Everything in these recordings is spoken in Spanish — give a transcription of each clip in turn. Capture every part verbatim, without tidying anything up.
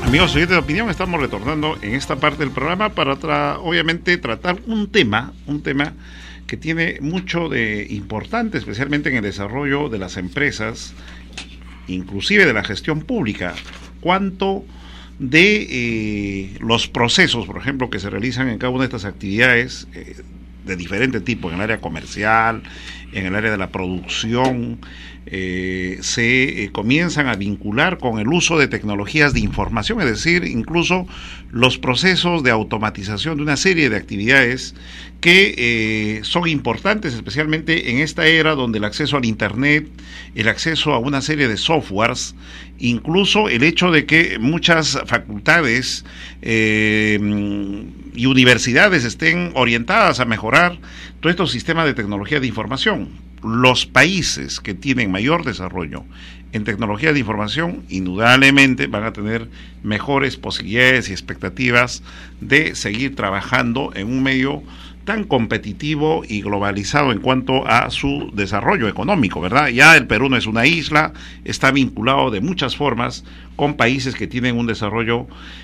Amigos oyentes de Opinión, estamos retornando en esta parte del programa para tra obviamente tratar un tema, un tema que tiene mucho de importante, especialmente en el desarrollo de las empresas, inclusive de la gestión pública. Cuánto de eh, los procesos, por ejemplo, que se realizan en cada una de estas actividades eh, de diferente tipo, en el área comercial, en el área de la producción, eh, se eh, comienzan a vincular con el uso de tecnologías de información, es decir, incluso los procesos de automatización de una serie de actividades que eh, son importantes, especialmente en esta era donde el acceso al Internet, el acceso a una serie de softwares, incluso el hecho de que muchas facultades eh, y universidades estén orientadas a mejorar todos estos sistemas de tecnología de información. Los países que tienen mayor desarrollo en tecnología de información indudablemente van a tener mejores posibilidades y expectativas de seguir trabajando en un medio tan competitivo y globalizado en cuanto a su desarrollo económico, ¿verdad? Ya el Perú no es una isla, está vinculado de muchas formas con países que tienen un desarrollo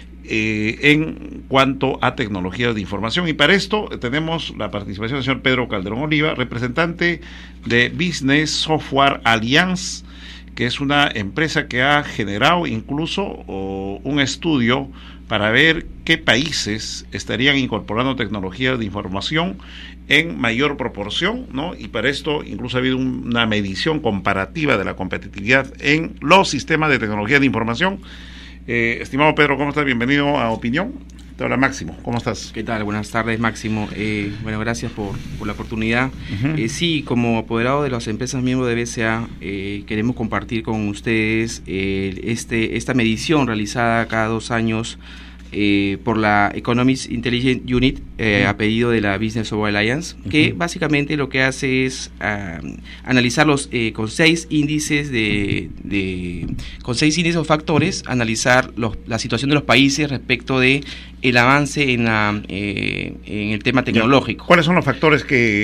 eh, en cuanto a tecnologías de información. Y para esto tenemos la participación del señor Pedro Calderón Oliva, representante de Business Software Alliance, que es una empresa que ha generado incluso oh, un estudio para ver qué países estarían incorporando tecnologías de información en mayor proporción, ¿no? Y para esto incluso ha habido un, una medición comparativa de la competitividad en los sistemas de tecnología de información. Eh, estimado Pedro, ¿cómo estás? Bienvenido a Opinión. Te habla Máximo, ¿cómo estás? ¿Qué tal? Buenas tardes, Máximo. Eh, bueno, gracias por, por la oportunidad. Uh-huh. eh, sí, como apoderado de las empresas miembros de B C A, eh, queremos compartir con ustedes eh, este, esta medición realizada cada dos años eh, por la Economics Intelligence Unit, eh, uh-huh. a pedido de la Business Software Alliance, uh-huh. que básicamente lo que hace es uh, analizarlos eh, con seis índices de, de con seis índices o factores, analizar los, la situación de los países respecto de el avance en, la, eh, en el tema tecnológico. ¿Cuáles son los factores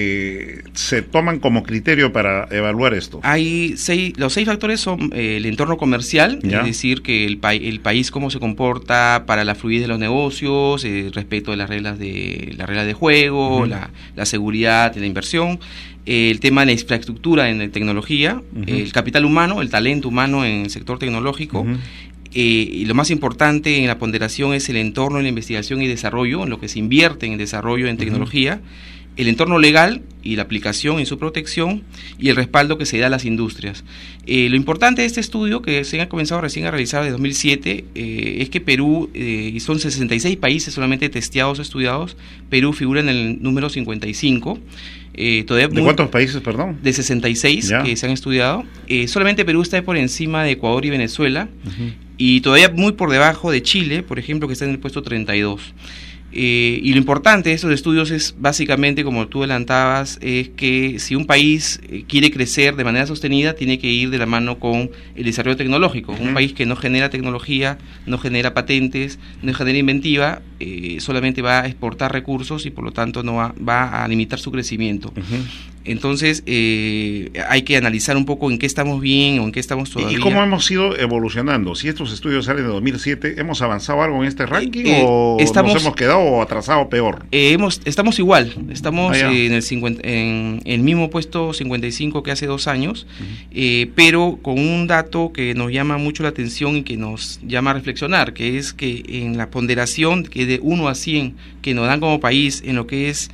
que se toman como criterio para evaluar esto? Hay seis, los seis factores son eh, el entorno comercial, ¿ya? Es decir, que el, pa el país cómo se comporta para la fluidez de los negocios, eh, respecto de las reglas de las reglas de juego, uh-huh. la, la seguridad de la inversión, eh, el tema de la infraestructura en la tecnología, uh-huh. eh, el capital humano, el talento humano en el sector tecnológico. Uh-huh. Eh, y lo más importante en la ponderación es el entorno en la investigación y desarrollo, en lo que se invierte en el desarrollo en tecnología, uh-huh. el entorno legal y la aplicación y su protección, y el respaldo que se da a las industrias. Eh, lo importante de este estudio, que se ha comenzado recién a realizar desde dos mil siete, eh, es que Perú, eh, y son sesenta y seis países solamente testeados o estudiados, Perú figura en el número cincuenta y cinco. Eh, todavía ¿De muy, cuántos países, perdón? De sesenta y seis ya. Que se han estudiado. Eh, solamente Perú está por encima de Ecuador y Venezuela, uh-huh. y todavía muy por debajo de Chile, por ejemplo, que está en el puesto treinta y dos. Eh, y lo importante de estos estudios es básicamente, como tú adelantabas, es que si un país quiere crecer de manera sostenida, tiene que ir de la mano con el desarrollo tecnológico. Uh-huh. Un país que no genera tecnología, no genera patentes, no genera inventiva, eh, solamente va a exportar recursos y por lo tanto no va, va a limitar su crecimiento. Uh-huh. Entonces eh, hay que analizar un poco en qué estamos bien o en qué estamos todavía. ¿Y cómo hemos ido evolucionando? Si estos estudios salen de dos mil siete, ¿hemos avanzado algo en este ranking eh, o estamos, nos hemos quedado o atrasado peor? Eh, hemos, estamos igual, estamos ah, eh, en, el cincuenta, en el mismo puesto cincuenta y cinco que hace dos años, uh-huh. eh, pero con un dato que nos llama mucho la atención y que nos llama a reflexionar, que es que en la ponderación que de uno a cien que nos dan como país en lo que es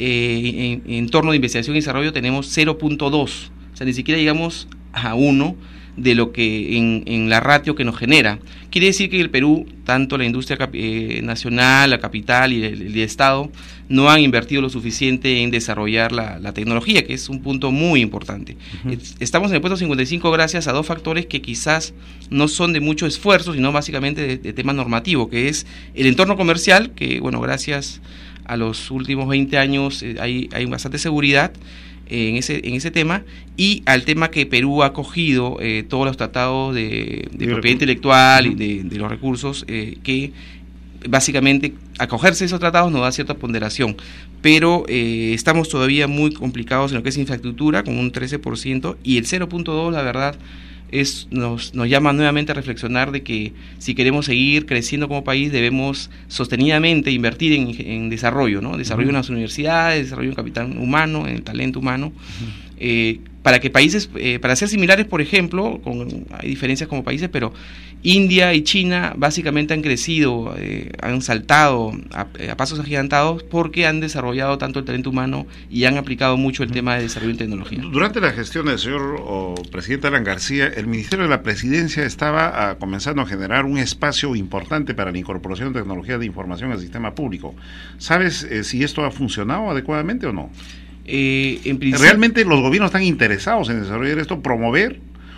eh, en, en torno de investigación y desarrollo tenemos cero punto dos, o sea, ni siquiera llegamos a uno de lo que en, en la ratio que nos genera. Quiere decir que el Perú, tanto la industria eh, nacional, la capital y el, el Estado, no han invertido lo suficiente en desarrollar la, la tecnología, que es un punto muy importante. Uh-huh. Estamos en el puesto cincuenta y cinco gracias a dos factores que quizás no son de mucho esfuerzo, sino básicamente de, de tema normativo, que es el entorno comercial, que bueno, gracias a los últimos veinte años eh, hay, hay bastante seguridad en ese en ese tema, y al tema que Perú ha acogido eh, todos los tratados de, de propiedad intelectual y de, de los recursos, eh, que básicamente acogerse a esos tratados nos da cierta ponderación, pero eh, estamos todavía muy complicados en lo que es infraestructura, con un trece por ciento, y el cero punto dos, la verdad, es nos, nos llama nuevamente a reflexionar de que si queremos seguir creciendo como país debemos sostenidamente invertir en, en desarrollo, ¿no? Desarrollo uh-huh. en las universidades, desarrollo en capital humano, en el talento humano, uh-huh. eh, para que países, eh, para ser similares, por ejemplo, con, hay diferencias como países, pero India y China básicamente han crecido, eh, han saltado a, a pasos agigantados porque han desarrollado tanto el talento humano y han aplicado mucho el tema de desarrollo en tecnología. Durante la gestión del señor o, presidente Alan García, el Ministerio de la Presidencia estaba a, comenzando a generar un espacio importante para la incorporación de tecnologías de información al sistema público. ¿Sabes eh, si esto ha funcionado adecuadamente o no? Eh, en principio, ¿Realmente los gobiernos están interesados en desarrollar esto, promover,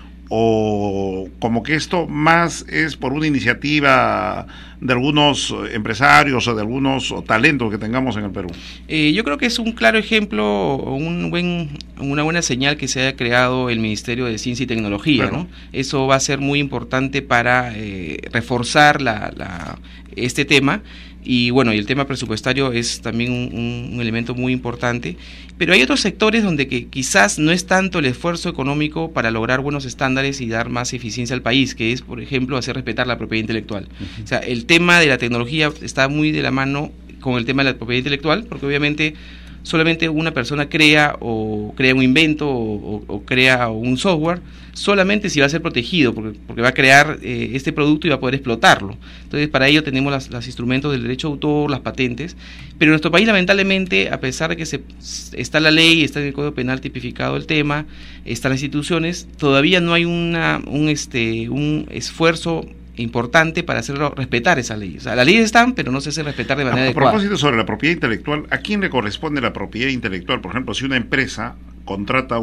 o como que esto más es por una iniciativa de algunos empresarios o de algunos talentos que tengamos en el Perú? Eh, yo creo que es un claro ejemplo, un buen, una buena señal que se haya creado el Ministerio de Ciencia y Tecnología, claro. ¿no? Eso va a ser muy importante para eh, reforzar la, la, este tema. Y bueno, y el tema presupuestario es también un, un elemento muy importante, pero hay otros sectores donde que quizás no es tanto el esfuerzo económico para lograr buenos estándares y dar más eficiencia al país, que es, por ejemplo, hacer respetar la propiedad intelectual. Uh-huh. O sea, el tema de la tecnología está muy de la mano con el tema de la propiedad intelectual, porque obviamente solamente una persona crea o crea un invento o, o, o crea un software solamente si va a ser protegido, porque, porque va a crear eh, este producto y va a poder explotarlo. Entonces, para ello tenemos las, los instrumentos del derecho de autor, las patentes, pero en nuestro país, lamentablemente, a pesar de que se, está la ley, está en el Código Penal tipificado el tema, están las instituciones, todavía no hay una un este un esfuerzo importante para hacerlo respetar esa ley. O sea, las leyes están, pero no se hace respetar de manera a, a adecuada. A propósito sobre la propiedad intelectual, ¿a quién le corresponde la propiedad intelectual? Por ejemplo, si una empresa contrata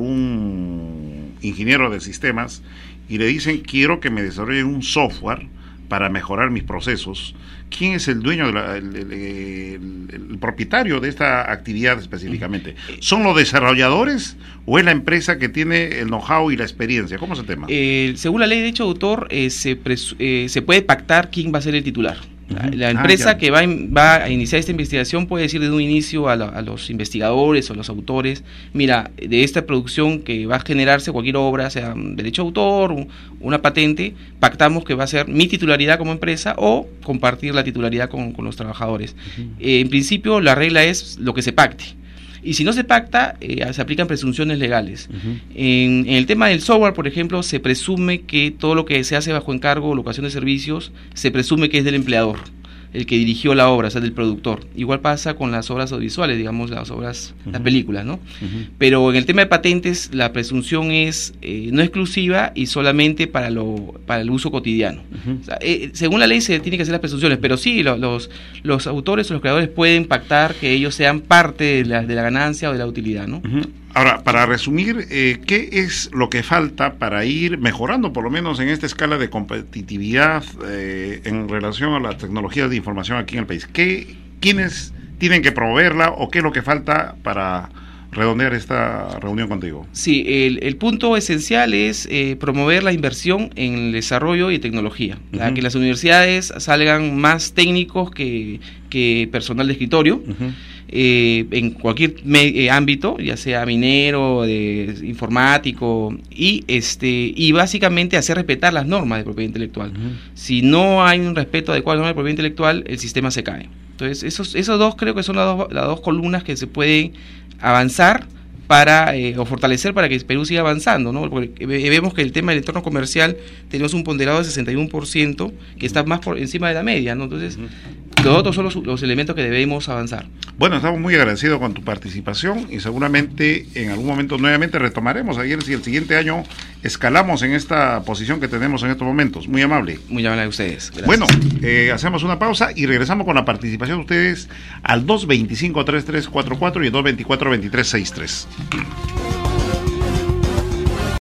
un ingeniero de sistemas y le dicen, quiero que me desarrolle un software para mejorar mis procesos, ¿quién es el dueño, de la, el, el, el, el propietario de esta actividad específicamente? ¿Son los desarrolladores o es la empresa que tiene el know-how y la experiencia? ¿Cómo es el tema? Eh, según la ley de derecho de autor, eh, se, presu- eh, se puede pactar quién va a ser el titular. Uh-huh. La empresa ah, que va, va a iniciar esta investigación puede decir desde un inicio a, la, a los investigadores o a los autores, mira, de esta producción que va a generarse cualquier obra, sea un derecho de autor, un, una patente, pactamos que va a ser mi titularidad como empresa o compartir la titularidad con, con los trabajadores. Uh-huh. Eh, en principio la regla es lo que se pacte. Y si no se pacta, eh, se aplican presunciones legales. Uh-huh. En, en el tema del software, por ejemplo, se presume que todo lo que se hace bajo encargo o locación de servicios, se presume que es del empleador, el que dirigió la obra, o sea, del productor. Igual pasa con las obras audiovisuales, digamos, las obras, uh-huh. las películas, ¿no? Uh-huh. Pero en el tema de patentes, la presunción es eh, no exclusiva y solamente para lo para el uso cotidiano. Uh-huh. O sea, eh, según la ley se tiene que hacer las presunciones, pero sí, lo, los los autores o los creadores pueden pactar que ellos sean parte de la, de la ganancia o de la utilidad, ¿no? Uh-huh. Ahora, para resumir, eh, ¿qué es lo que falta para ir mejorando, por lo menos en esta escala de competitividad eh, en relación a las tecnologías de información aquí en el país? ¿Qué, ¿Quiénes tienen que promoverla o qué es lo que falta para redondear esta reunión contigo? Sí, el, el punto esencial es eh, promover la inversión en el desarrollo y tecnología, uh-huh. la, que las universidades salgan más técnicos que, que personal de escritorio. Uh-huh. Eh, en cualquier me, eh, ámbito, ya sea minero, de, informático, y este y básicamente hacer respetar las normas de propiedad intelectual. Uh-huh. Si no hay un respeto adecuado a las normas de propiedad intelectual, el sistema se cae. Entonces, esos, esos dos creo que son las dos, las dos columnas que se pueden avanzar para eh, o fortalecer para que el Perú siga avanzando, ¿no? Porque vemos que el tema del entorno comercial tenemos un ponderado de sesenta y uno por ciento que está más por encima de la media, ¿no? Entonces, uh-huh. los otros son los, los elementos que debemos avanzar. Bueno, estamos muy agradecidos con tu participación y seguramente en algún momento nuevamente retomaremos ayer si el siguiente año escalamos en esta posición que tenemos en estos momentos. Muy amable. Muy amable a ustedes. Gracias. Bueno, eh, hacemos una pausa y regresamos con la participación de ustedes al dos veinticinco, treinta y tres cuarenta y cuatro y el dos veinticuatro, veintitrés sesenta y tres.